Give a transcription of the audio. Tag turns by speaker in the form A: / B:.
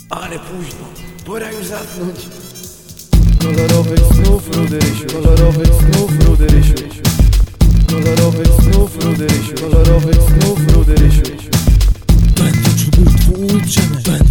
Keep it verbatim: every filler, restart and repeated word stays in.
A: Ale późno, pora już zasnąć.
B: Kolorowych snów, rudy Rysiu, kolorowych snów, rudy Rysiu, kolorowych snów, rudy Rysiu, kolorowych snów, rudy Rysiu.
C: Będę czy był twój przemek.